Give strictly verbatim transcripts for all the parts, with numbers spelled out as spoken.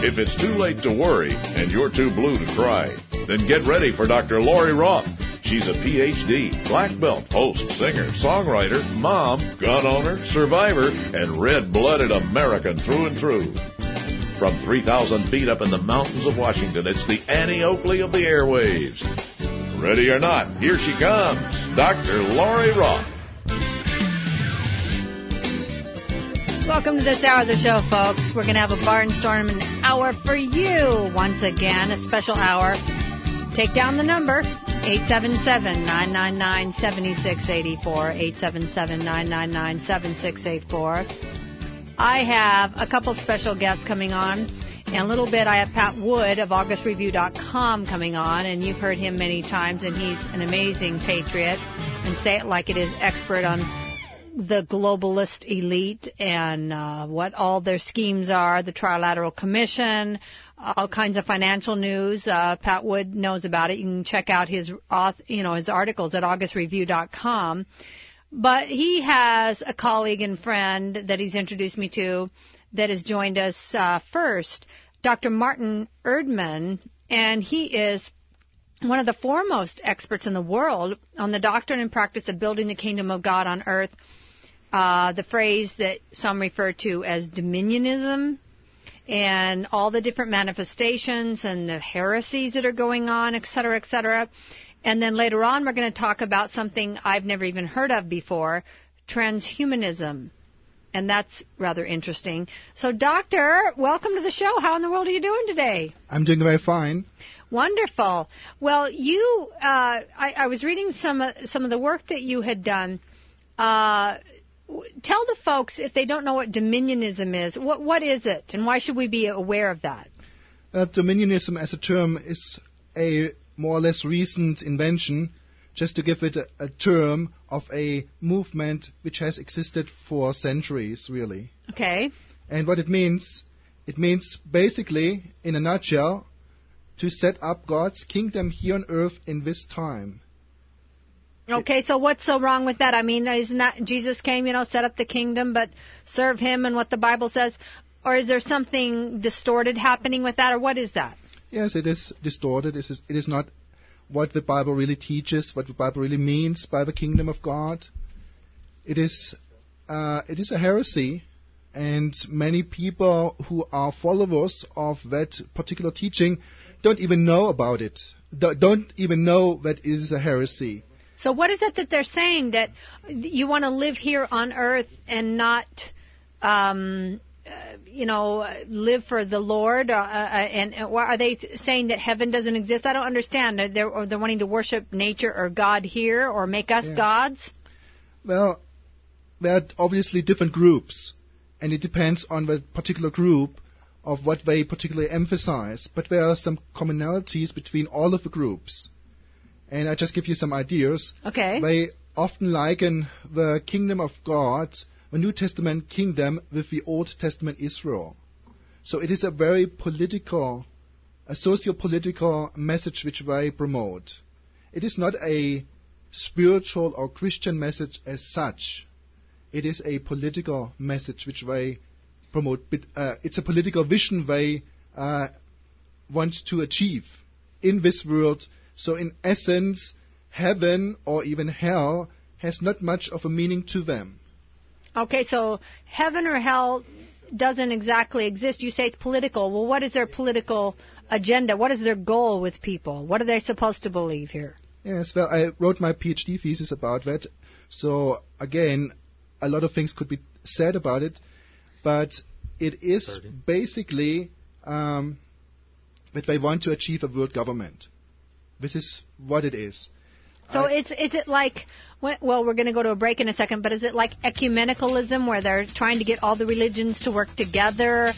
If it's too late to worry and you're too blue to cry, then get ready for Doctor Lori Roth. She's a P H D, black belt, host, singer, songwriter, mom, gun owner, survivor, and red-blooded American through and through. From three thousand feet up in the mountains of Washington, it's the Annie Oakley of the airwaves. Ready or not, here she comes, Doctor Lori Roth. Welcome to this hour of the show, folks. We're going to have a barnstorming hour for you once again, a special hour. Take down the number, eight seven seven, nine nine nine, seven six eight four, eight seven seven, nine nine nine, seven six eight four. I have a couple special guests coming on. In a little bit, I have Pat Wood of August Review dot com coming on, and you've heard him many times, and he's an amazing patriot, and say it like it is, expert on the globalist elite and uh, what all their schemes are, the Trilateral Commission, all kinds of financial news. Uh, Pat Wood knows about it. You can check out his, you know, his articles at August Review dot com. But he has a colleague and friend that he's introduced me to that has joined us uh, first, Doctor Martin Erdman, and he is one of the foremost experts in the world on the doctrine and practice of building the kingdom of God on earth, uh, the phrase that some refer to as dominionism, and all the different manifestations and the heresies that are going on, et cetera, et cetera. And then later on, we're going to talk about something I've never even heard of before, transhumanism. And that's rather interesting. So, Doctor, welcome to the show. How in the world are you doing today? I'm doing very fine. Wonderful. Well, you, uh, I, I was reading some, uh, some of the work that you had done. Uh, tell the folks, if they don't know what dominionism is, what, what is it, and why should we be aware of that? Uh, dominionism as a term is a more or less recent invention, just to give it a, a term of a movement which has existed for centuries, really. Okay. And what it means, it means basically, in a nutshell, to set up God's kingdom here on earth in this time. Okay, so what's so wrong with that? I mean, isn't that Jesus came, you know, set up the kingdom, but serve him and what the Bible says? Or is there something distorted happening with that, or what is that? Yes, it is distorted. It is, it is not what the Bible really teaches, what the Bible really means by the kingdom of God. It is, uh, it is a heresy, and many people who are followers of that particular teaching don't even know about it, don't even know that it is a heresy. So what is it that they're saying, that you want to live here on earth and not, um, uh, you know, live for the Lord? Uh, uh, and uh, are they saying that heaven doesn't exist? I don't understand. They're, or they're wanting to worship nature or God here, or make us yes. gods? Well, there are obviously different groups, and it depends on the particular group of what they particularly emphasize. But there are some commonalities between all of the groups. And I just give you some ideas. Okay. They often liken the kingdom of God, the New Testament kingdom, with the Old Testament Israel. So it is a very political, a socio-political message which they promote. It is not a spiritual or Christian message as such. It is a political message which they promote. Uh, it's a political vision they uh, want to achieve in this world. So in essence, heaven or even hell has not much of a meaning to them. Okay, so heaven or hell doesn't exactly exist. You say it's political. Well, what is their political agenda? What is their goal with people? What are they supposed to believe here? Yes, well, I wrote my PhD thesis about that. So again, a lot of things could be said about it, but it is thirty basically um, that they want to achieve a world government. This is what it is. So I it's is it like, well, we're going to go to a break in a second, but is it like ecumenicalism, where they're trying to get all the religions to work together,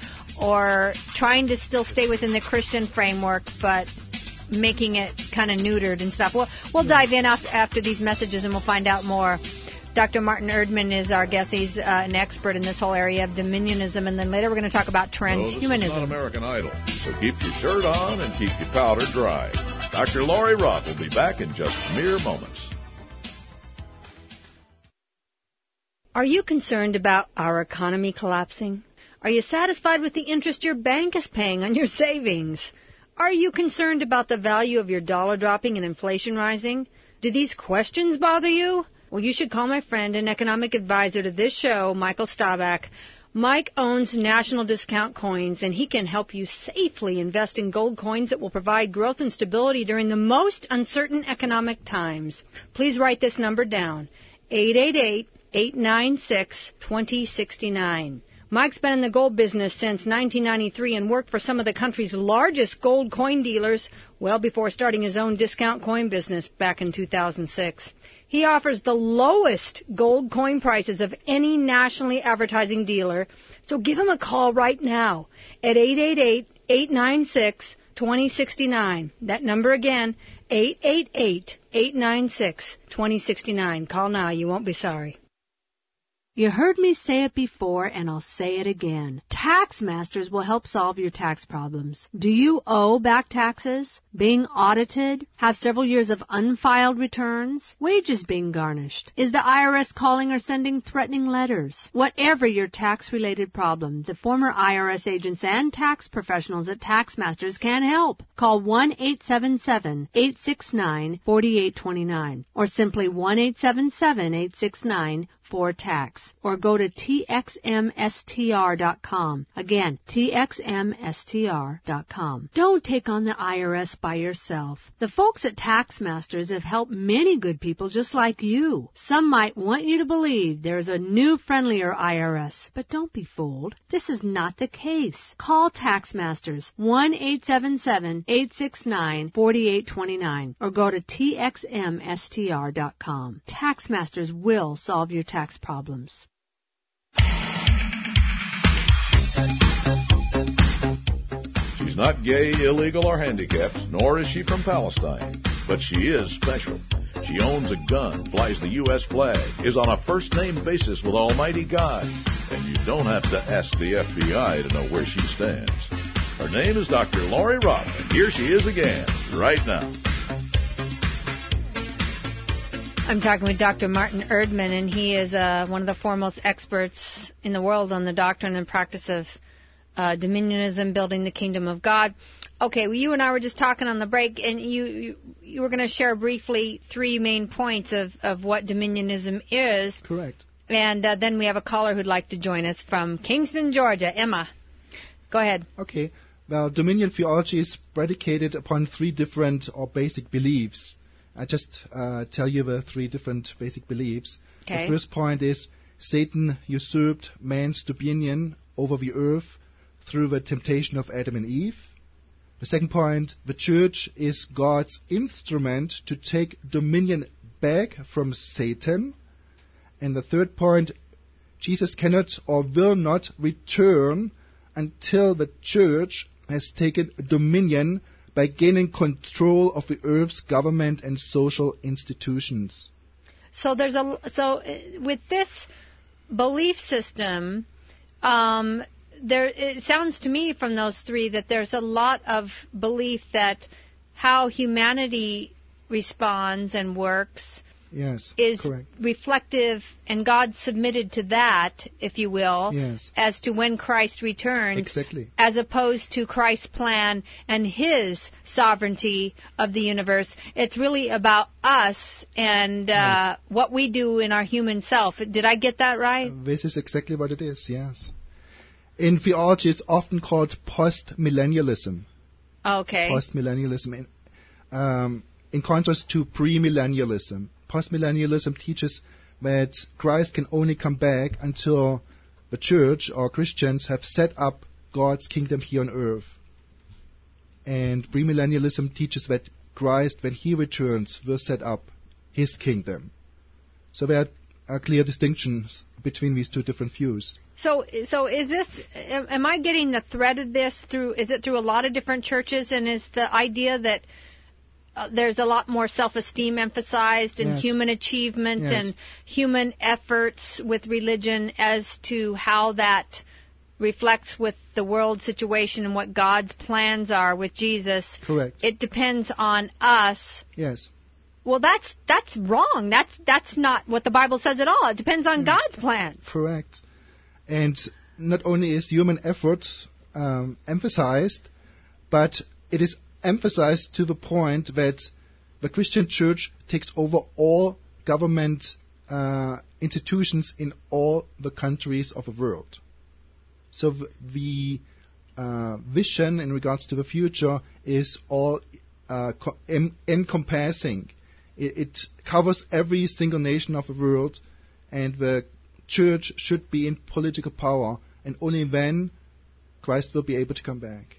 or trying to still stay within the Christian framework, but making it kind of neutered and stuff? We'll, we'll yeah. dive in after, after these messages, and we'll find out more. Doctor Martin Erdman is our guest. He's uh, an expert in this whole area of dominionism, and then later we're going to talk about transhumanism. No, this is not American Idol, so keep your shirt on and keep your powder dry. Doctor Lori Roth will be back in just mere moments. Are you concerned about our economy collapsing? Are you satisfied with the interest your bank is paying on your savings? Are you concerned about the value of your dollar dropping and inflation rising? Do these questions bother you? Well, you should call my friend and economic advisor to this show, Michael Staubach. Mike owns National Discount Coins, and he can help you safely invest in gold coins that will provide growth and stability during the most uncertain economic times. Please write this number down, eight eight eight, eight nine six, two zero six nine. Mike's been in the gold business since nineteen ninety-three and worked for some of the country's largest gold coin dealers well before starting his own discount coin business back in two thousand six. He offers the lowest gold coin prices of any nationally advertising dealer, so give him a call right now at eight eight eight, eight nine six, two zero six nine. That number again, eight eight eight, eight nine six, two zero six nine. Call now. You won't be sorry. You heard me say it before, and I'll say it again. TaxMasters will help solve your tax problems. Do you owe back taxes? Being audited? Have several years of unfiled returns? Wages being garnished? Is the I R S calling or sending threatening letters? Whatever your tax-related problem, the former I R S agents and tax professionals at TaxMasters can help. Call one eight seven seven, eight six nine, four eight two nine or simply one eight seven seven, eight six nine, four tax, or go to T X M S T R dot com. Again, T X M S T R dot com. Don't take on the I R S by yourself. The folks at TaxMasters have helped many good people just like you. Some might want you to believe there's a new, friendlier I R S, but don't be fooled. This is not the case. Call TaxMasters, one eight seven seven, eight six nine, four eight two nine, or go to T X M S T R dot com. TaxMasters will solve your tax problems. She's not gay, illegal, or handicapped, nor is she from Palestine. But she is special. She owns a gun, flies the U S flag, is on a first-name basis with Almighty God. And you don't have to ask the F B I to know where she stands. Her name is Doctor Lori Roth, and here she is again, right now. I'm talking with Doctor Martin Erdman, and he is uh, one of the foremost experts in the world on the doctrine and practice of uh, dominionism, building the kingdom of God. Okay, well, you and I were just talking on the break, and you you, you were going to share briefly three main points of, of what dominionism is. Correct. And uh, then we have a caller who'd like to join us from Kingston, Georgia. Emma, go ahead. Okay. Well, dominion theology is predicated upon three different or basic beliefs. I just uh, tell you the three different basic beliefs. Okay. The first point is Satan usurped man's dominion over the earth through the temptation of Adam and Eve. The second point, the church is God's instrument to take dominion back from Satan. And the third point, Jesus cannot or will not return until the church has taken dominion by gaining control of the earth's government and social institutions. So there's a so with this belief system, um, there it sounds to me from those three that there's a lot of belief that how humanity responds and works Yes, is correct. reflective, and God submitted to that, if you will, Yes. as to when Christ returns, Exactly. as opposed to Christ's plan and His sovereignty of the universe. It's really about us and uh, Yes. what we do in our human self. Did I get that right? Uh, this is exactly what it is, yes. In theology, it's often called post-millennialism. Okay. Post-millennialism. In, um, in contrast to premillennialism. Postmillennialism teaches that Christ can only come back until the church or Christians have set up God's kingdom here on earth. And premillennialism teaches that Christ, when He returns, will set up His kingdom. So there are clear distinctions between these two different views. So, so is this? Am am I getting the thread of this through? Is it through a lot of different churches? And is the idea that Uh, there's a lot more self-esteem emphasized and Yes. human achievement Yes. and human efforts with religion as to how that reflects with the world situation and what God's plans are with Jesus. Correct. It depends on us. Yes. Well, that's that's wrong. That's that's not what the Bible says at all. It depends on Yes. God's plans. Correct. And not only is human efforts um, emphasized, but it is emphasized to the point that the Christian church takes over all government uh, institutions in all the countries of the world. So the, the uh, vision in regards to the future is all uh, co- em- encompassing. It, it covers every single nation of the world, and the church should be in political power, and only then Christ will be able to come back.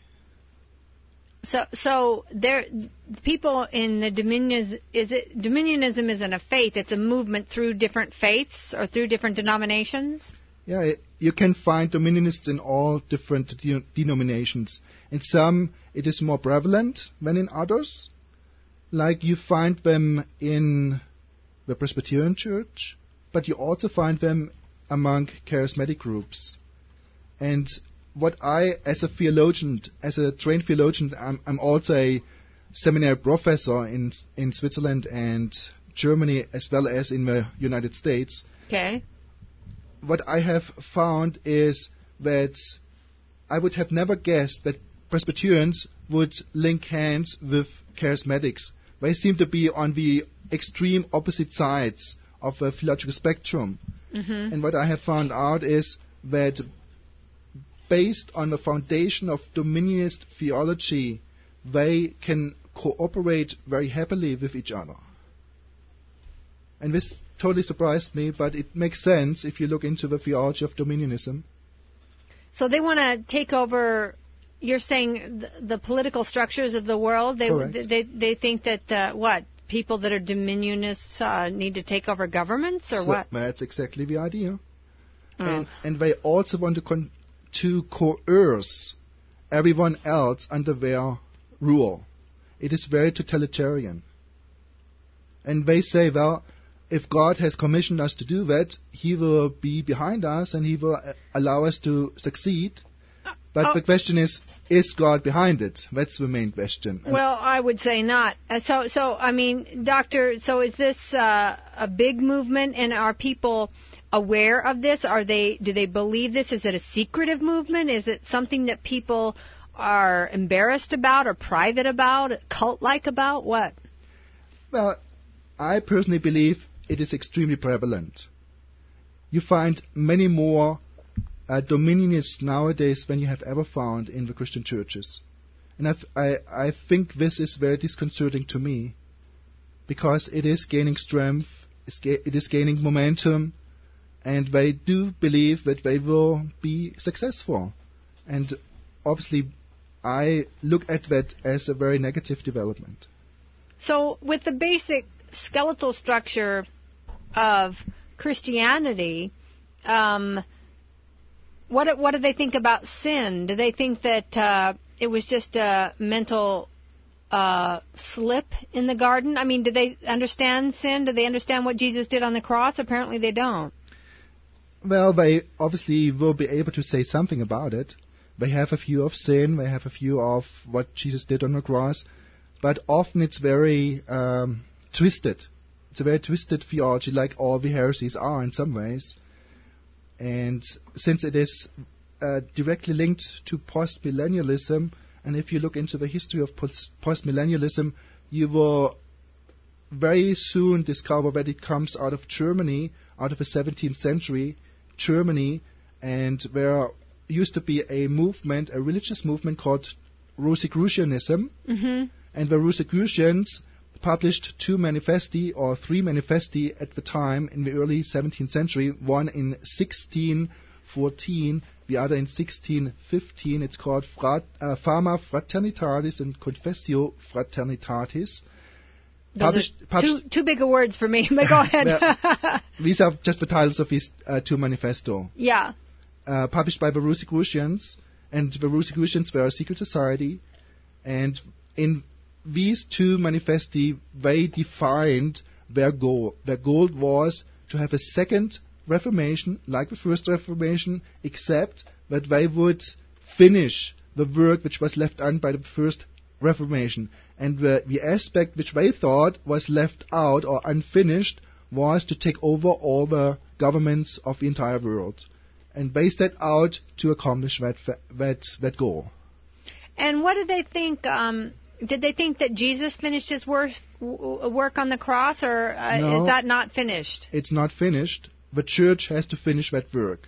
So, so there, people in the dominion is it dominionism isn't a faith; it's a movement through different faiths or through different denominations. Yeah, it, you can find dominionists in all different de- denominations. In some, it is more prevalent than in others. Like you find them in the Presbyterian Church, but you also find them among charismatic groups. And what I, as a theologian, as a trained theologian, I'm, I'm also a seminary professor in in Switzerland and Germany, as well as in the United States. Okay. What I have found is that I would have never guessed that Presbyterians would link hands with charismatics. They seem to be on the extreme opposite sides of the theological spectrum. Mm-hmm. And what I have found out is that based on the foundation of dominionist theology, they can cooperate very happily with each other. And this totally surprised me, but it makes sense if you look into the theology of dominionism. So they want to take over. You're saying the, the political structures of the world. They Correct. they they think that uh, what people that are dominionists uh, need to take over governments or So what? That's exactly the idea. Oh. And and they also want to con- to coerce everyone else under their rule. It is very totalitarian. And they say, well, if God has commissioned us to do that, He will be behind us and He will uh, allow us to succeed. But oh. the question is, is God behind it? That's the main question. And Well, I would say not. Uh, so, so I mean, Doctor, so is this uh, a big movement, and are people aware of this? Are they? Do they believe this? Is it a secretive movement? Is it something that people are embarrassed about or private about, cult-like about? What? Well, I personally believe it is extremely prevalent. You find many more uh, dominionists nowadays than you have ever found in the Christian churches. And I've, I, I think this is very disconcerting to me, because it is gaining strength, it's ga- it is gaining momentum, and they do believe that they will be successful. And obviously, I look at that as a very negative development. So, with the basic skeletal structure of Christianity, um, what what do they think about sin? Do they think that uh, it was just a mental uh, slip in the garden? I mean, do they understand sin? Do they understand what Jesus did on the cross? Apparently, they don't. Well, they obviously will be able to say something about it. They have a view of sin, they have a view of what Jesus did on the cross, but often it's very um, twisted. It's a very twisted theology, like all the heresies are in some ways. And since it is uh, directly linked to post-millennialism, and if you look into the history of post- post-millennialism, you will very soon discover that it comes out of Germany, out of the seventeenth century, Germany, and there used to be a movement, a religious movement called Rosicrucianism, Mm-hmm. and the Rosicrucians published two manifesti, or three manifesti at the time in the early seventeenth century, one in sixteen fourteen, the other in sixteen fifteen. It's called Frat, uh, Fama Fraternitatis and Confessio Fraternitatis. Those Published, are published, too, too big of words for me, but go ahead. Well, these are just the titles of these uh, two manifesto. Yeah. Uh, published by the Rosicrucians, and the Rosicrucians were a secret society, and in these two manifesti, they defined their goal. Their goal was to have a second Reformation, like the first Reformation, except that they would finish the work which was left done by the first Reformation. And the, the aspect which they thought was left out or unfinished was to take over all the governments of the entire world. and they set out to accomplish that fa- that that goal. And what did they think? Um, did they think that Jesus finished his work, work on the cross, or uh, no, is that not finished? It's not finished. The church has to finish that work,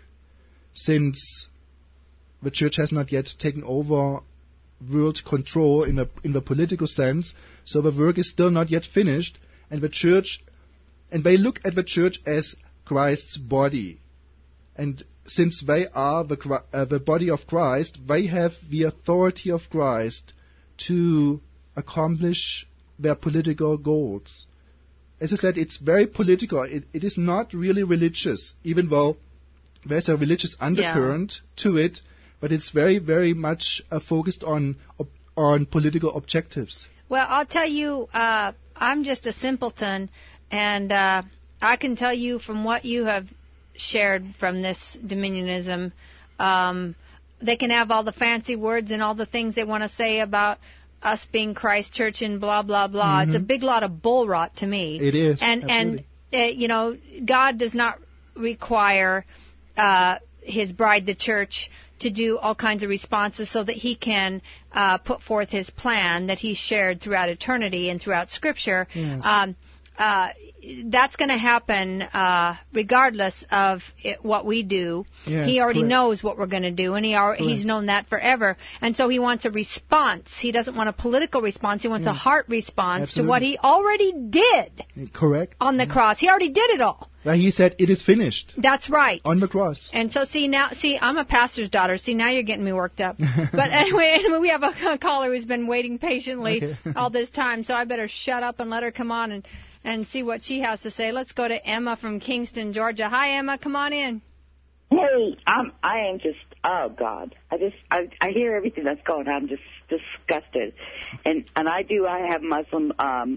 since the church has not yet taken over world control in a in the political sense. So the work is still not yet finished, and the church, and they look at the church as Christ's body, and since they are the uh, the body of Christ, they have the authority of Christ to accomplish their political goals. As I said, it's very political. It, it is not really religious, even though there's a religious undercurrent yeah. to it, but it's very, very much uh, focused on on political objectives. Well, I'll tell you, uh, I'm just a simpleton, and uh, I can tell you from what you have shared from this dominionism, um, they can have all the fancy words and all the things they want to say about us being Christ Church and blah, blah, blah. Mm-hmm. It's a big lot of bull rot to me. It is. And, absolutely. and uh, you know, God does not require uh, his bride, the church, to do all kinds of responses so that he can uh, put forth his plan that he shared throughout eternity and throughout Scripture. Yes. Um, uh, that's going to happen uh, regardless of it, what we do. Yes, he already correct. knows what we're going to do, and he al- he's known that forever. And so he wants a response. He doesn't want a political response. He wants yes. a heart response Absolutely. to what he already did Correct. on the yeah. cross. He already did it all. Well, he said, it is finished. That's right. On the cross. And so, see, now, see, I'm a pastor's daughter. See, now you're getting me worked up. But anyway, anyway, we have a caller who's been waiting patiently okay. all this time, so I better shut up and let her come on and, and see what she has to say. Let's go to Emma from Kingston, Georgia. Hi, Emma. Come on in. Hey, I'm, I am just, oh, God. I just, I, I hear everything that's going on. I'm just disgusted. And, and I do, I have Muslim um,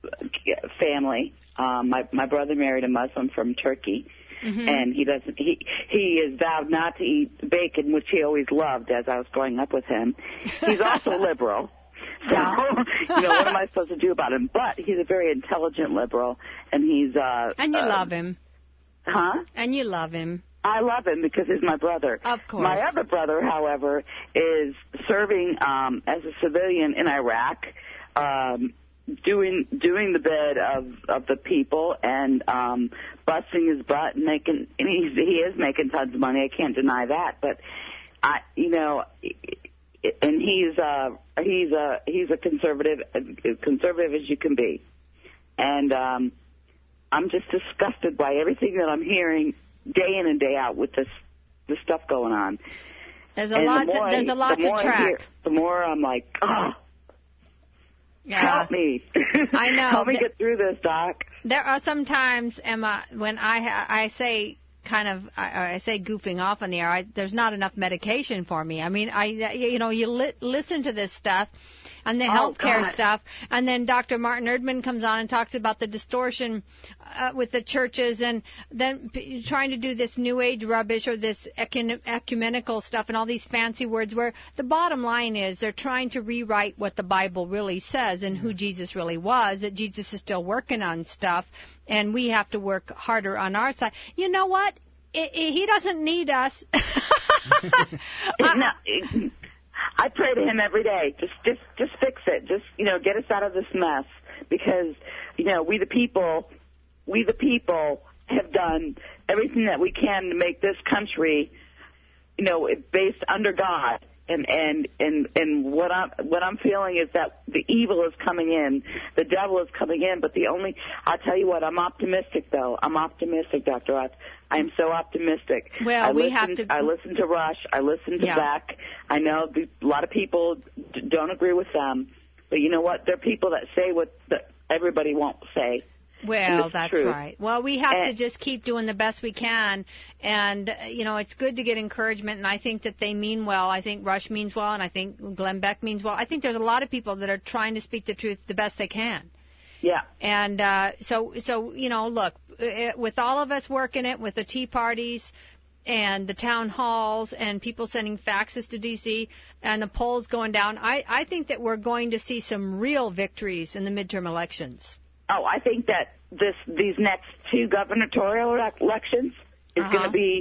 family. Um, my my brother married a Muslim from Turkey, mm-hmm. and he doesn't. He he is vowed not to eat bacon, which he always loved. As I was growing up with him, he's also liberal. So yeah. you know, what am I supposed to do about him? But he's a very intelligent liberal, and he's uh. And you uh, love him. Huh? And you love him. I love him because he's my brother. Of course. My other brother, however, is serving um, as a civilian in Iraq. Um, doing doing the bid of of the people and um busting his butt and making and he's, he is making tons of money. I can't deny that, but I you know and he's uh he's a he's a conservative as conservative as you can be, and um I'm just disgusted by everything that I'm hearing day in and day out with this this stuff going on. There's a and lot the to, more there's I, a lot the to more I track. hear, the more I'm like, oh, yeah. help me. I know. Help me get through this, Doc. There are some times, Emma, when I ha- I say kind of I, I say goofing off on the air. I, there's not enough medication for me. I mean, I you know you li- listen to this stuff and the Oh, healthcare God. stuff, and then Doctor Martin Erdman comes on and talks about the distortion uh, with the churches, and then p- trying to do this New Age rubbish or this ecun- ecumenical stuff and all these fancy words. Where the bottom line is, they're trying to rewrite what the Bible really says and who Jesus really was. That Jesus is still working on stuff, and we have to work harder on our side. You know what? I, I, he doesn't need us. No, it- I pray to him every day. Just, just, just fix it. Just, you know, get us out of this mess. Because, you know, we the people, we the people have done everything that we can to make this country, you know, based under God. And and and and what I'm what I'm feeling is that the evil is coming in, the devil is coming in. But the only, I'll tell you what, I'm optimistic though. I'm optimistic, Doctor Roth. I am so optimistic. Well, I we listened, have to. I listen to Rush. I listen to Yeah. Beck. I know the, a lot of people d- don't agree with them, but you know what? They're people that say what the, everybody won't say. Well, it's that's true. right. Well, we have And- to just keep doing the best we can. And, uh, you know, it's good to get encouragement, and I think that they mean well. I think Rush means well, and I think Glenn Beck means well. I think there's a lot of people that are trying to speak the truth the best they can. Yeah. And uh, so, so you know, look, uh, with all of us working it, with the tea parties and the town halls and people sending faxes to D C and the polls going down, I, I think that we're going to see some real victories in the midterm elections. Oh, I think that this these next two gubernatorial elec- elections is Uh-huh. going to be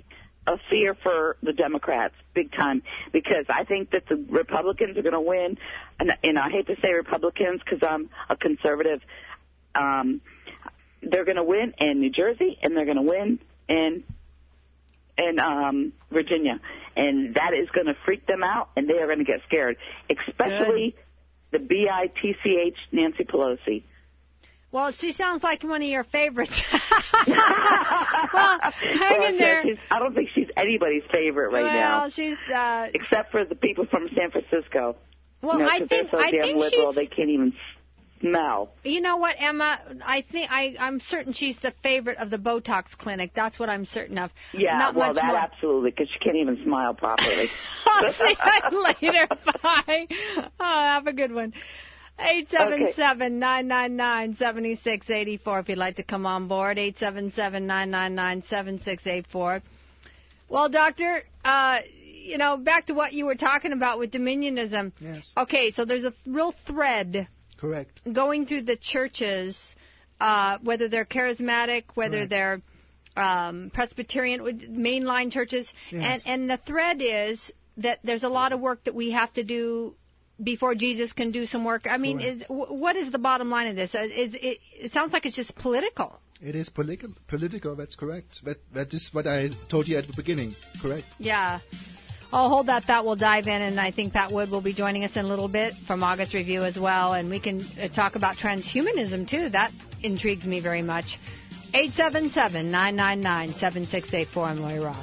a fear for the Democrats, big time, because I think that the Republicans are going to win. And, and I hate to say Republicans because I'm a conservative. Um, they're going to win in New Jersey, and they're going to win in in um, Virginia. And that is going to freak them out, and they are going to get scared, especially Good. the B I T C H Nancy Pelosi. Well, she sounds like one of your favorites. well, hang well, in there. She's, I don't think she's anybody's favorite right well, now. Well, she's uh, except for the people from San Francisco. Well, you know, I think they're so I damn think liberal, she's, they can't even smell. You know what, Emma? I think I I'm certain she's the favorite of the Botox clinic. That's what I'm certain of. Yeah, Not well, much that more. absolutely, because she can't even smile properly. I'll see you later. Bye. Oh, have a good one. eight seven seven, nine nine nine, seven six eight four if you'd like to come on board. eight seven seven, nine nine nine, seven six eight four. Well, Doctor, uh, you know, back to what you were talking about with dominionism. Yes. Okay, so there's a real thread. Correct. Going through the churches, uh, whether they're charismatic, whether Correct. they're um, Presbyterian, mainline churches. Yes. And, and the thread is that there's a lot of work that we have to do before Jesus can do some work. I mean, is, what is the bottom line of this? Is, it, it sounds like it's just political. It is political. Political, that's correct. That, that is what I told you at the beginning. Correct. Yeah. I'll hold that thought. We'll dive in, and I think Pat Wood will be joining us in a little bit from August Review as well, and we can uh, talk about transhumanism, too. That intrigues me very much. eight seven seven, nine nine nine, seven six eight four. I'm Lori Roth.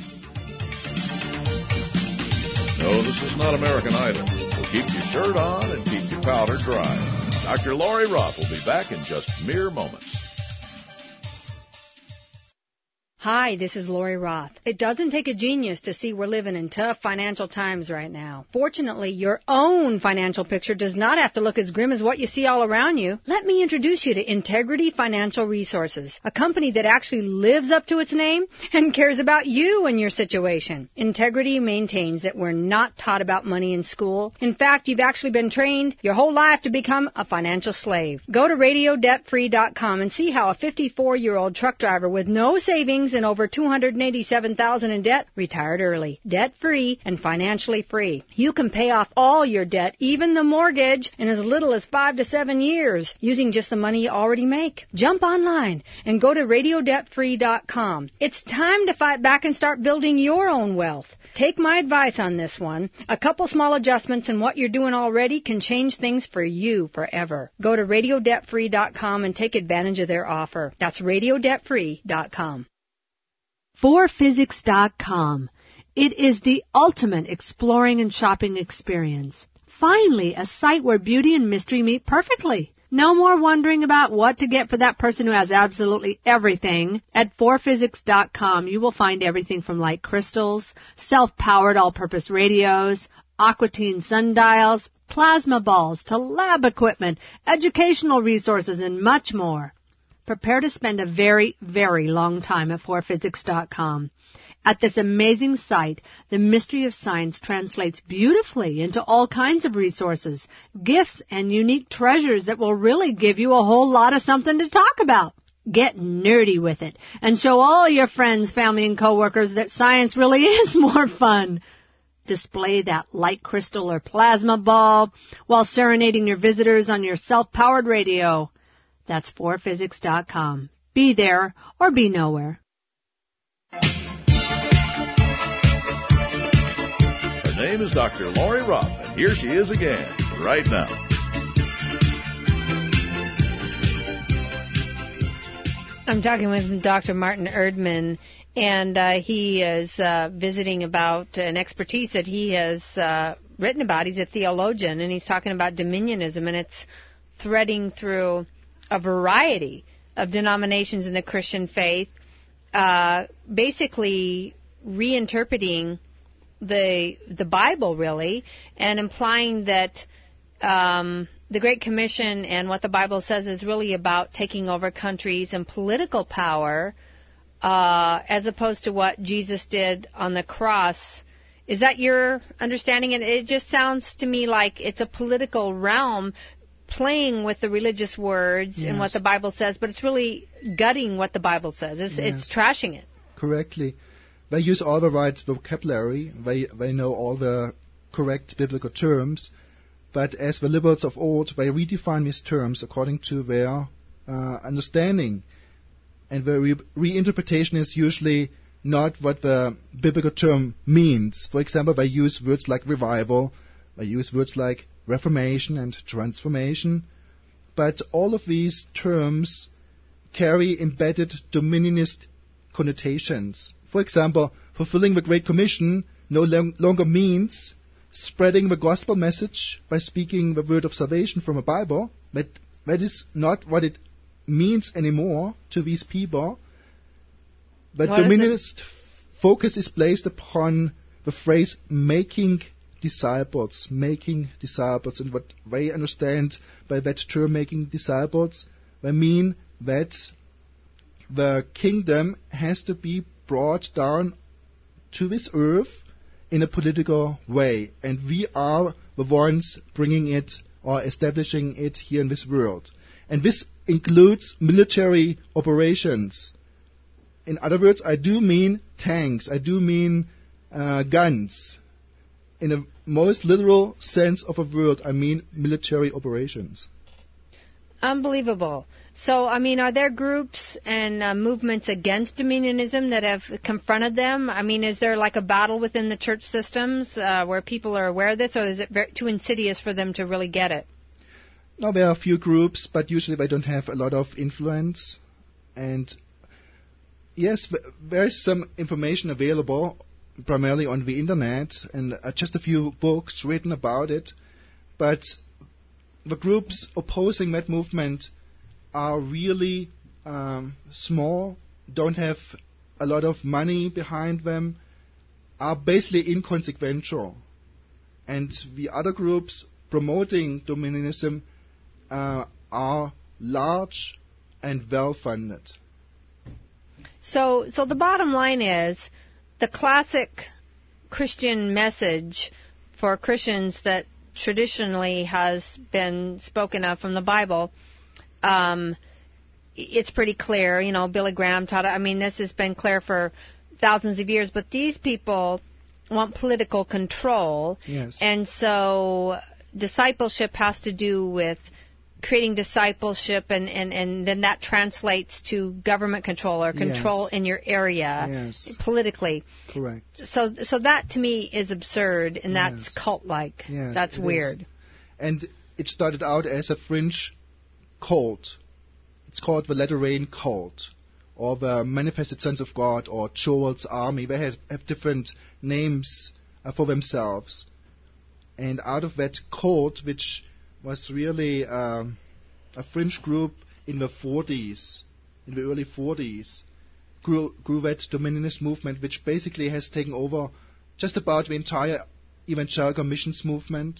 No, this is not American Idol. Keep your shirt on and keep your powder dry. Doctor Lori Roth will be back in just mere moments. Hi, this is Lori Roth. It doesn't take a genius to see we're living in tough financial times right now. Fortunately, your own financial picture does not have to look as grim as what you see all around you. Let me introduce you to Integrity Financial Resources, a company that actually lives up to its name and cares about you and your situation. Integrity maintains that we're not taught about money in school. In fact, you've actually been trained your whole life to become a financial slave. Go to radio debt free dot com and see how a fifty-four-year-old truck driver with no savings and over two hundred eighty-seven thousand dollars in debt retired early, debt-free and financially free. You can pay off all your debt, even the mortgage, in as little as five to seven years using just the money you already make. Jump online and go to radio debt free dot com. It's time to fight back and start building your own wealth. Take my advice on this one. A couple small adjustments in what you're doing already can change things for you forever. Go to radio debt free dot com and take advantage of their offer. That's radio debt free dot com. for physics dot com. It is the ultimate exploring and shopping experience. Finally, a site where beauty and mystery meet perfectly. No more wondering about what to get for that person who has absolutely everything. At for physics dot com, you will find everything from light crystals, self-powered all-purpose radios, Aquatine sundials, plasma balls, to lab equipment, educational resources, and much more. Prepare to spend a very, very long time at for physics dot com. At this amazing site, the mystery of science translates beautifully into all kinds of resources, gifts, and unique treasures that will really give you a whole lot of something to talk about. Get nerdy with it and show all your friends, family, and coworkers that science really is more fun. Display that light crystal or plasma ball while serenading your visitors on your self-powered radio. That's for physics dot com. Be there or be nowhere. Her name is Doctor Lori Roth, and here she is again, right now. I'm talking with Doctor Martin Erdman, and uh, he is uh, visiting about an expertise that he has uh, written about. He's a theologian, and he's talking about dominionism, and it's threading through a variety of denominations in the Christian faith, uh, basically reinterpreting the the Bible, really, and implying that um, the Great Commission and what the Bible says is really about taking over countries and political power, uh, as opposed to what Jesus did on the cross. Is that your understanding? And it just sounds to me like it's a political realm playing with the religious words Yes. and what the Bible says, but it's really gutting what the Bible says. It's, Yes. it's trashing it. Correctly. they use all the right vocabulary, they, they know all the correct biblical terms, but as the liberals of old, they redefine these terms according to their uh, understanding. And the re- reinterpretation is usually not what the biblical term means. For example, they use words like revival, they use words like reformation and transformation, but all of these terms carry embedded dominionist connotations. For example, fulfilling the Great Commission no long- longer means spreading the gospel message by speaking the word of salvation from the Bible. But that is not what it means anymore to these people. The What is dominionist focus is placed upon the phrase making disciples, making disciples, and what they understand by that term making disciples, they mean that the kingdom has to be brought down to this earth in a political way, and we are the ones bringing it or establishing it here in this world. And this includes military operations. In other words, I do mean tanks, I do mean uh, guns. In a most literal sense of a word, I mean military operations. Unbelievable. So, I mean, are there groups and uh, movements against dominionism that have confronted them? I mean, is there like a battle within the church systems uh, where people are aware of this, or is it very, too insidious for them to really get it? No, there are a few groups, but usually they don't have a lot of influence. And yes, there is some information available, primarily on the internet, and uh, just a few books written about it. But the groups opposing that movement are really um, small, don't have a lot of money behind them, are basically inconsequential. And the other groups promoting dominionism uh, are large and well-funded. So, so the bottom line is, the classic Christian message for Christians that traditionally has been spoken of from the Bible, um, it's pretty clear. You know, Billy Graham taught it. I mean, this has been clear for thousands of years, but these people want political control. Yes. And so discipleship has to do with creating discipleship, and, and, and then that translates to government control or control Yes. in your area Yes. politically. Correct. So so that to me is absurd, and that's Yes. cult-like. Yes, That's it weird. is. And it started out as a fringe cult. It's called the Latter Rain cult, or the Manifested Sons of God, or Joel's Army. They have, have different names uh, for themselves. And out of that cult, which was really um, a fringe group in the forties, in the early forties, grew, grew that dominionist movement, which basically has taken over just about the entire evangelical missions movement.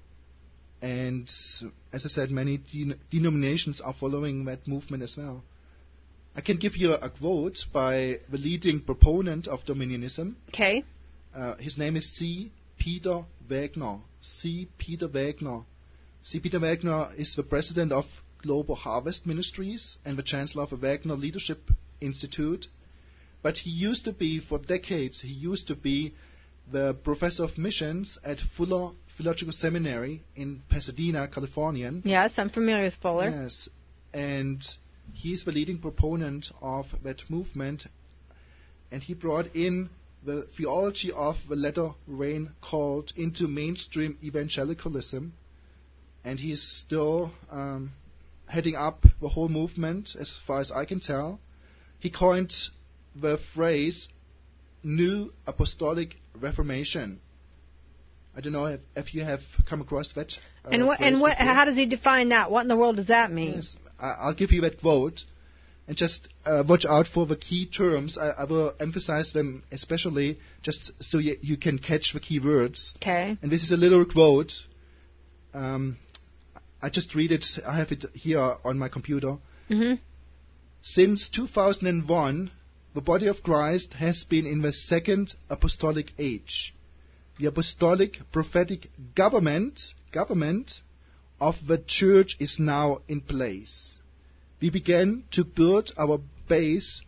And as I said, many den- denominations are following that movement as well. I can give you a, a quote by the leading proponent of dominionism. Okay. Uh, his name is C. Peter Wagner. C. Peter Wagner. C. Peter Wagner is the president of Global Harvest Ministries and the chancellor of the Wagner Leadership Institute. But he used to be, for decades, he used to be the professor of missions at Fuller Theological Seminary in Pasadena, California. Yes, I'm familiar with Fuller. Yes, and he's the leading proponent of that movement, and he brought in the theology of the Latter Rain cult into mainstream evangelicalism, and he's still um, heading up the whole movement, as far as I can tell. He coined the phrase New Apostolic Reformation. I don't know if, if you have come across that. Uh, And what? phrase And what? before. How does he define that? What in the world does that mean? Yes, I, I'll give you that quote, and just uh, watch out for the key terms. I, I will emphasize them especially, just so you, you can catch the key words. Okay. And this is a little quote. Um, I just read it. I have it here on my computer. Mm-hmm. Since two thousand one, the body of Christ has been in the second apostolic age. The apostolic prophetic government government of the church is now in place. We began to build our base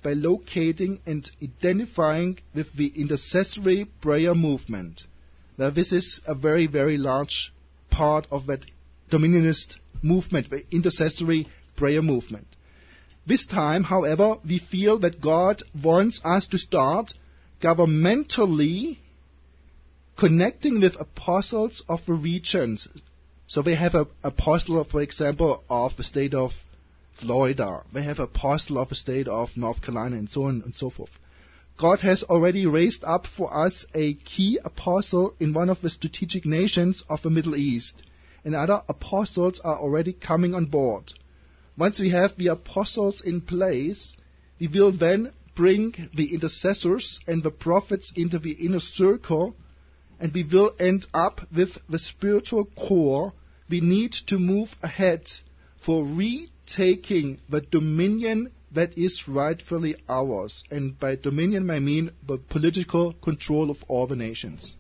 by locating and identifying with the intercessory prayer movement. Now, this is a very, very large part of that dominionist movement, the intercessory prayer movement. This time, however, we feel that God wants us to start governmentally connecting with apostles of the regions. So they have an apostle, for example, of the state of Florida. They have an apostle of the state of North Carolina, and so on and so forth. God has already raised up for us a key apostle in one of the strategic nations of the Middle East. And other apostles are already coming on board. Once we have the apostles in place, we will then bring the intercessors and the prophets into the inner circle, and we will end up with the spiritual core we need to move ahead for retaking the dominion that is rightfully ours. And by dominion I mean the political control of all the nations.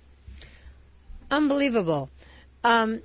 Unbelievable. Um,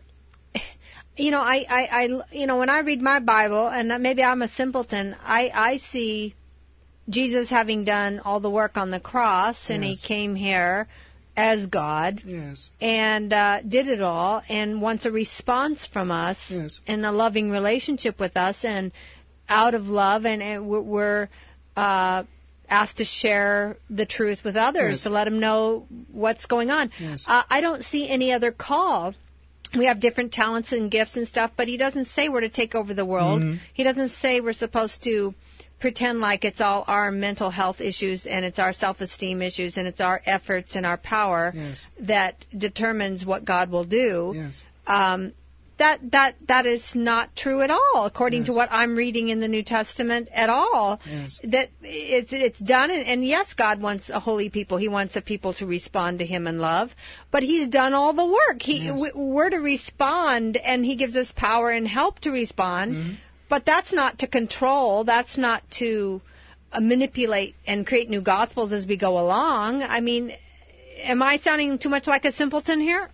you know, I, I, I, you know, when I read my Bible, and maybe I'm a simpleton, I, I see Jesus having done all the work on the cross, and Yes. he came here as God, Yes. and uh, did it all, and wants a response from us Yes. in a loving relationship with us, and out of love, and, and we're, we're uh, asked to share the truth with others, Yes. to let them know what's going on. Yes. Uh, I don't see any other call. We have different talents and gifts and stuff, but he doesn't say we're to take over the world. Mhm. He doesn't say we're supposed to pretend like it's all our mental health issues and it's our self-esteem issues and it's our efforts and our power Yes. that determines what God will do. Yes. Um, that that that is not true at all, according Yes. to what I'm reading in the New Testament at all. Yes. That it's it's done, and, and yes, God wants a holy people. He wants a people to respond to Him in love, but He's done all the work. He Yes. we, we're to respond, and He gives us power and help to respond. Mhm. But that's not to control. That's not to uh, manipulate and create new gospels as we go along. I mean, am I sounding too much like a simpleton here?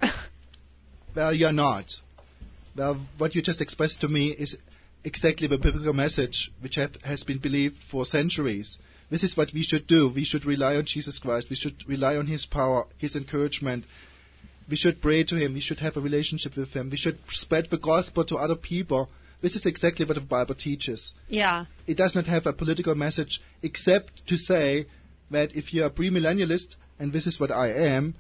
Well, you're not. Well, what you just expressed to me is exactly the biblical message which have, has been believed for centuries. This is what we should do. We should rely on Jesus Christ. We should rely on His power, His encouragement. We should pray to Him. We should have a relationship with Him. We should spread the gospel to other people. This is exactly what the Bible teaches. Yeah. It does not have a political message except to say that if you are a premillennialist, and this is what I am,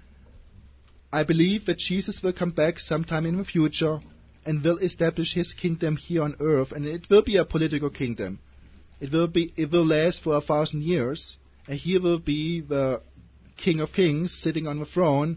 I believe that Jesus will come back sometime in the future and will establish His kingdom here on earth, and it will be a political kingdom. It will be. It will last for a thousand years, and He will be the King of Kings sitting on the throne.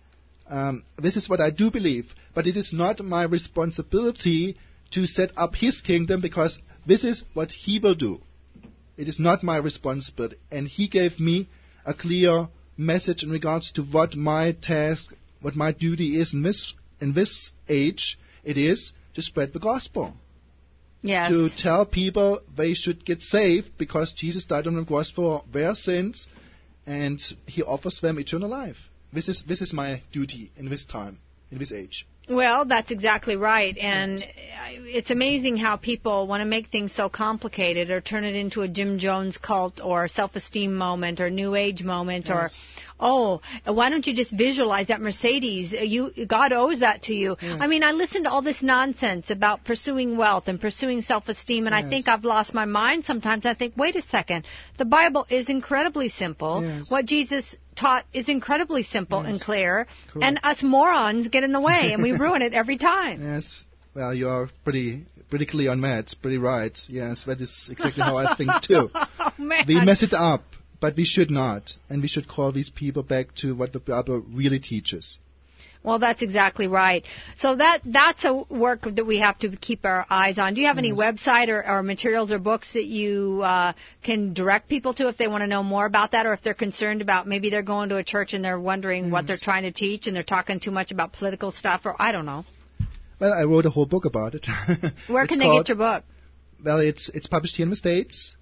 Um, this is what I do believe, but it is not my responsibility to set up His kingdom, because this is what He will do. It is not my responsibility, and He gave me a clear message in regards to what my task, what my duty is in this in this age. It is to spread the gospel, Yes. to tell people they should get saved because Jesus died on the cross for their sins, and He offers them eternal life. This is this is my duty in this time, in this age. Well, that's exactly right. And it's amazing how people want to make things so complicated or turn it into a Jim Jones cult or self-esteem moment or New Age moment. Yes. Or, oh, why don't you just visualize that Mercedes? You, God owes that to you. Yes. I mean, I listen to all this nonsense about pursuing wealth and pursuing self-esteem, and Yes. I think I've lost my mind sometimes. I think, wait a second. The Bible is incredibly simple. Yes. What Jesus taught is incredibly simple Yes. and clear, Correct. and us morons get in the way, and we ruin it every time. Yes. Well, you are pretty pretty clear on that. Pretty right. Yes, that is exactly how I think too. Oh, man. We mess it up, but we should not, and we should call these people back to what the Bible really teaches. Well, that's exactly right. So that that's a work that we have to keep our eyes on. Do you have any Yes. website or, or materials or books that you uh, can direct people to if they want to know more about that, or if they're concerned about maybe they're going to a church and they're wondering what Yes. they're trying to teach and they're talking too much about political stuff, or I don't know. Well, I wrote a whole book about it. Where It's can they called- get your book? Well, it's it's published here in the States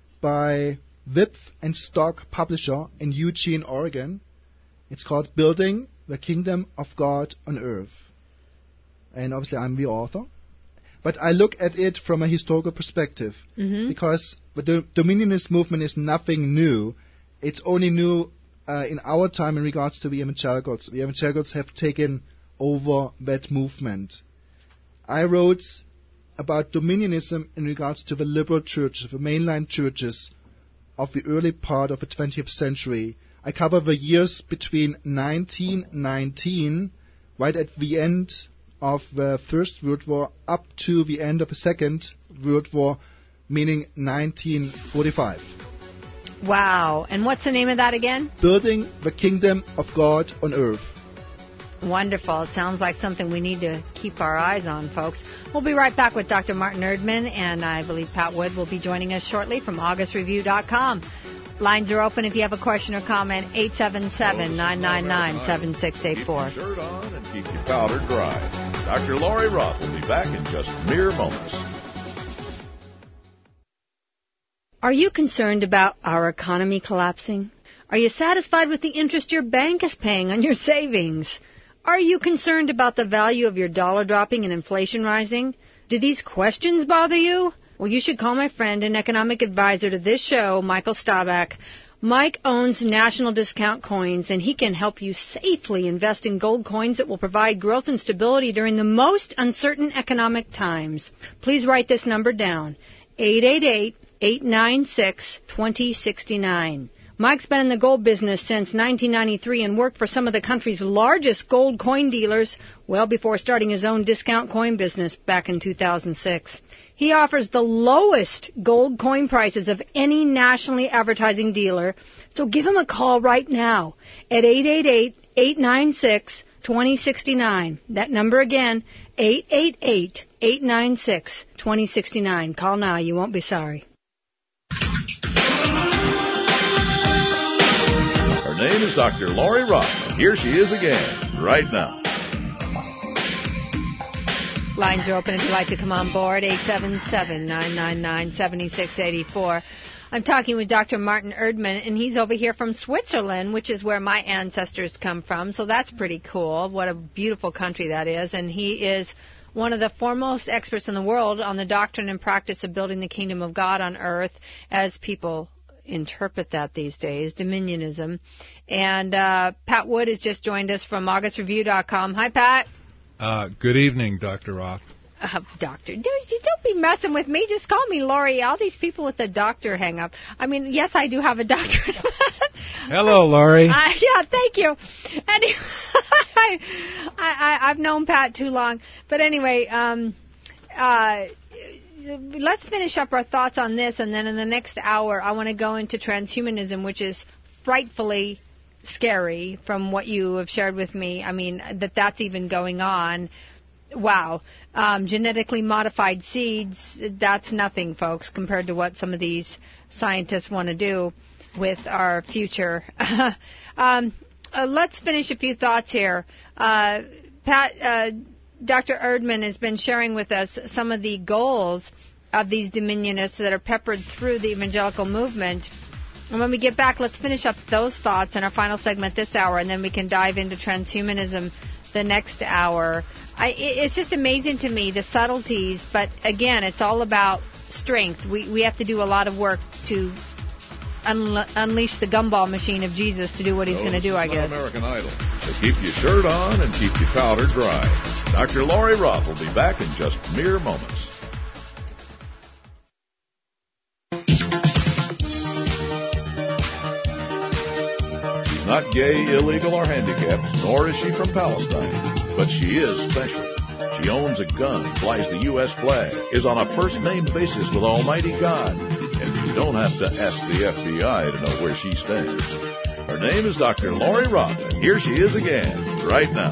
by Wipf and Stock Publisher in Eugene, Oregon. It's called Building the Kingdom of God on Earth. And obviously I'm the author. But I look at it from a historical perspective, Mm-hmm. because the do- Dominionist movement is nothing new. It's only new uh, in our time in regards to the evangelicals. The evangelicals have taken over that movement. I wrote about dominionism in regards to the liberal churches, the mainline churches of the early part of the twentieth century. I cover the years between nineteen nineteen, right at the end of the First World War, up to the end of the Second World War, meaning nineteen forty-five. Wow. And what's the name of that again? Building the Kingdom of God on Earth. Wonderful. It sounds like something we need to keep our eyes on, folks. We'll be right back with Doctor Martin Erdman, and I believe Pat Wood will be joining us shortly from August Review dot com. Lines are open if you have a question or comment, eight seven seven, nine nine nine, seven six eight four. Keep your shirt on and keep your powder dry. Doctor Lori Roth will be back in just mere moments. Are you concerned about our economy collapsing? Are you satisfied with the interest your bank is paying on your savings? Are you concerned about the value of your dollar dropping and inflation rising? Do these questions bother you? Well, you should call my friend and economic advisor to this show, Michael Staubach. Mike owns National Discount Coins, and he can help you safely invest in gold coins that will provide growth and stability during the most uncertain economic times. Please write this number down, eight eight eight, eight nine six, two zero six nine. Mike's been in the gold business since nineteen ninety-three and worked for some of the country's largest gold coin dealers well before starting his own discount coin business back in two thousand six. He offers the lowest gold coin prices of any nationally advertising dealer, so give him a call right now at eight eight eight, eight nine six, two zero six nine. That number again, eight eight eight, eight nine six, two zero six nine. Call now, you won't be sorry. Her name is Doctor Lori Roth, and here she is again, right now. Lines are open if you'd like to come on board, eight seven seven, nine nine nine, seven six eight four. I'm talking with Doctor Martin Erdman, and he's over here from Switzerland, which is where my ancestors come from, so that's pretty cool. What a beautiful country that is. And he is one of the foremost experts in the world on the doctrine and practice of building the kingdom of God on earth, as people interpret that these days, dominionism. And uh, Pat Wood has just joined us from August Review dot com. Hi, Pat. Uh, good evening, Doctor Roth. Uh, doctor, don't, don't be messing with me. Just call me Lori. All these people with the doctor hang up. I mean, yes, I do have a doctorate. Hello, Lori. Uh, yeah, thank you. Anyway, I, I, I've known Pat too long. But anyway, um, uh, let's finish up our thoughts on this, and then in the next hour, I want to go into transhumanism, which is frightfully scary from what you have shared with me. I mean, that that's even going on. Wow. Um, genetically modified seeds, that's nothing, folks, compared to what some of these scientists want to do with our future. um, uh, let's finish a few thoughts here. Uh, Pat, uh, Doctor Erdman has been sharing with us some of the goals of these dominionists that are peppered through the evangelical movement. And when we get back, let's finish up those thoughts in our final segment this hour, and then we can dive into transhumanism the next hour. I, it's just amazing to me, the subtleties, but again, it's all about strength. We we have to do a lot of work to un- unleash the gumball machine of Jesus to do what he's going to do, I guess. American Idol. So keep your shirt on and keep your powder dry. Doctor Lori Roth will be back in just mere moments. Not gay, illegal, or handicapped, nor is she from Palestine. But she is special. She owns a gun, flies the U S flag, is on a first-name basis with Almighty God, and you don't have to ask the F B I to know where she stands. Her name is Doctor Lori Roth, and here she is again, right now.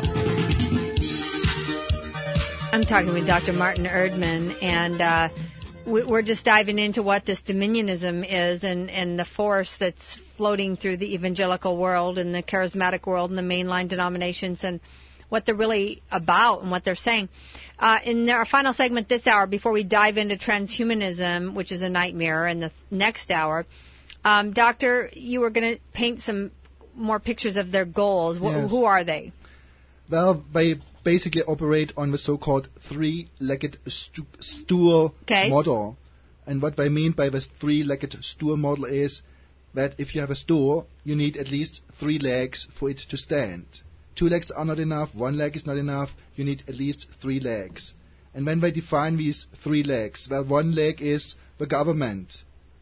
I'm talking with Doctor Martin Erdman, and uh, we're just diving into what this dominionism is and, and the force that's floating through the evangelical world and the charismatic world and the mainline denominations and what they're really about and what they're saying. Uh, in our final segment this hour, before we dive into transhumanism, which is a nightmare, in the next hour, um, Doctor, you were going to paint some more pictures of their goals. Wh- Yes. Who are they? Well, they basically operate on the so-called three-legged stu- stool okay. model. And what I mean by the three-legged stool model is that if you have a stool, you need at least three legs for it to stand. Two legs are not enough, one leg is not enough, you need at least three legs. And when they define these three legs, well, one leg is the government.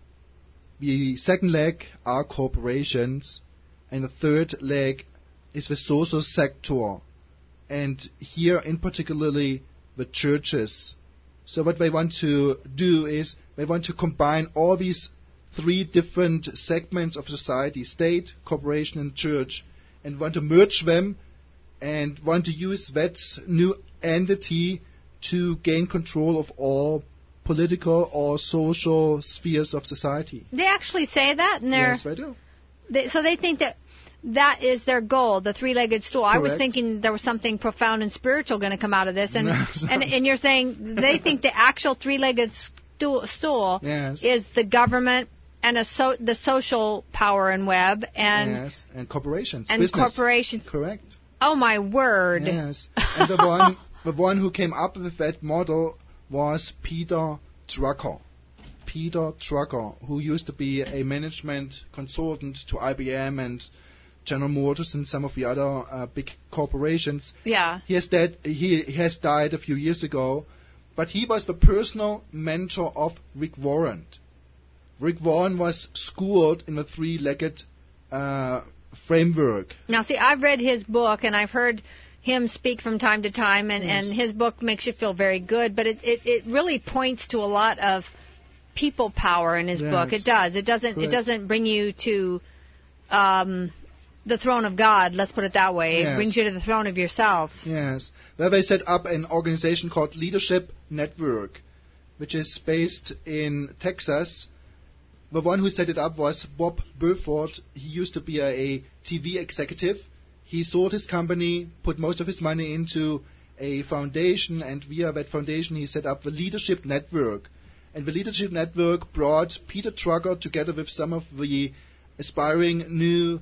The second leg are corporations, and the third leg is the social sector, and here in particularly the churches. So what they want to do is they want to combine all these three different segments of society, state, corporation and church, and want to merge them and want to use that new entity to gain control of all political or social spheres of society. They actually say that? And they're, yes, they do. They, so they think that that is their goal, the three-legged stool. Correct. I was thinking there was something profound and spiritual going to come out of this. And, No, and and you're saying they think the actual three-legged stool, stool yes. is the government and a so, the social power and web and yes, and corporations, and business. corporations. Correct. Oh my word! Yes, and the one the one who came up with that model was Peter Drucker. Peter Drucker, who used to be a management consultant to I B M and General Motors and some of the other uh, big corporations. Yeah. He has died. He has died a few years ago, but he was the personal mentor of Rick Warren. Rick Warren was schooled in the three-legged uh, framework. Now, see, I've read his book, and I've heard him speak from time to time, and, yes. and his book makes you feel very good, but it, it, it really points to a lot of people power in his yes. book. It does. It doesn't. Correct. It doesn't bring you to um, the throne of God. Let's put it that way. Yes. It brings you to the throne of yourself. Yes. Well, they set up an organization called Leadership Network, which is based in Texas. The one who set it up was Bob Beaufort. He used to be a, a T V executive. He sold his company, put most of his money into a foundation, and via that foundation he set up the Leadership Network. And the Leadership Network brought Peter Drucker together with some of the aspiring new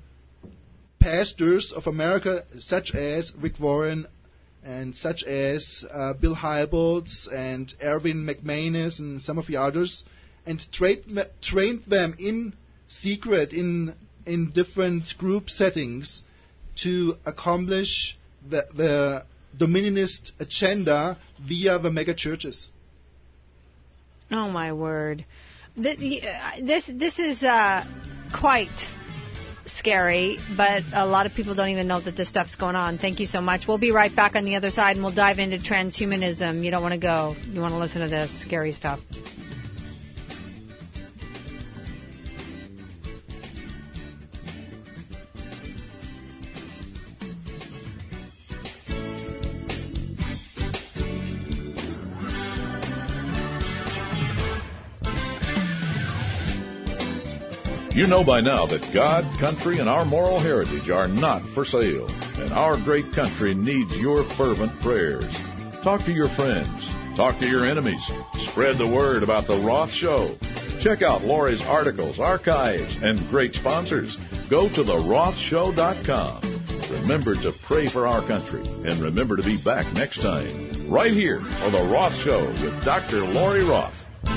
pastors of America, such as Rick Warren and such as uh, Bill Hybels and Erwin McManus and some of the others, and tra- trained them in secret, in in different group settings, to accomplish the, the dominionist agenda via the mega churches. Oh my word! This this is uh, quite scary, but a lot of people don't even know that this stuff's going on. Thank you so much. We'll be right back on the other side, and we'll dive into transhumanism. You don't want to go. You want to listen to this scary stuff. You know by now that God, country, and our moral heritage are not for sale, and our great country needs your fervent prayers. Talk to your friends. Talk to your enemies. Spread the word about The Roth Show. Check out Lori's articles, archives, and great sponsors. Go to the roth show dot com. Remember to pray for our country, and remember to be back next time, right here on The Roth Show with Doctor Lori Roth.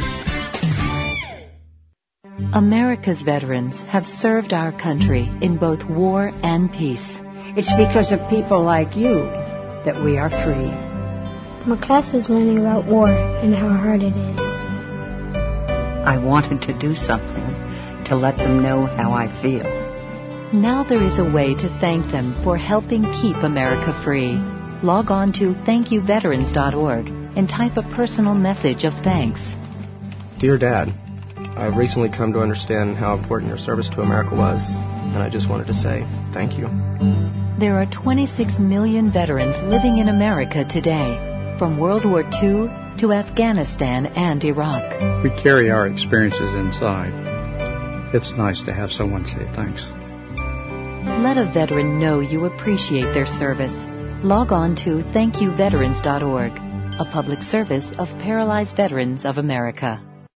America's veterans have served our country in both war and peace. It's because of people like you that we are free. My class was learning about war and how hard it is. I wanted to do something to let them know how I feel. Now there is a way to thank them for helping keep America free. Log on to thank you veterans dot org and type a personal message of thanks. Dear Dad, I've recently come to understand how important your service to America was, and I just wanted to say thank you. There are twenty-six million veterans living in America today, from World War Two to Afghanistan and Iraq. We carry our experiences inside. It's nice to have someone say thanks. Let a veteran know you appreciate their service. Log on to thank you veterans dot org, a public service of Paralyzed Veterans of America.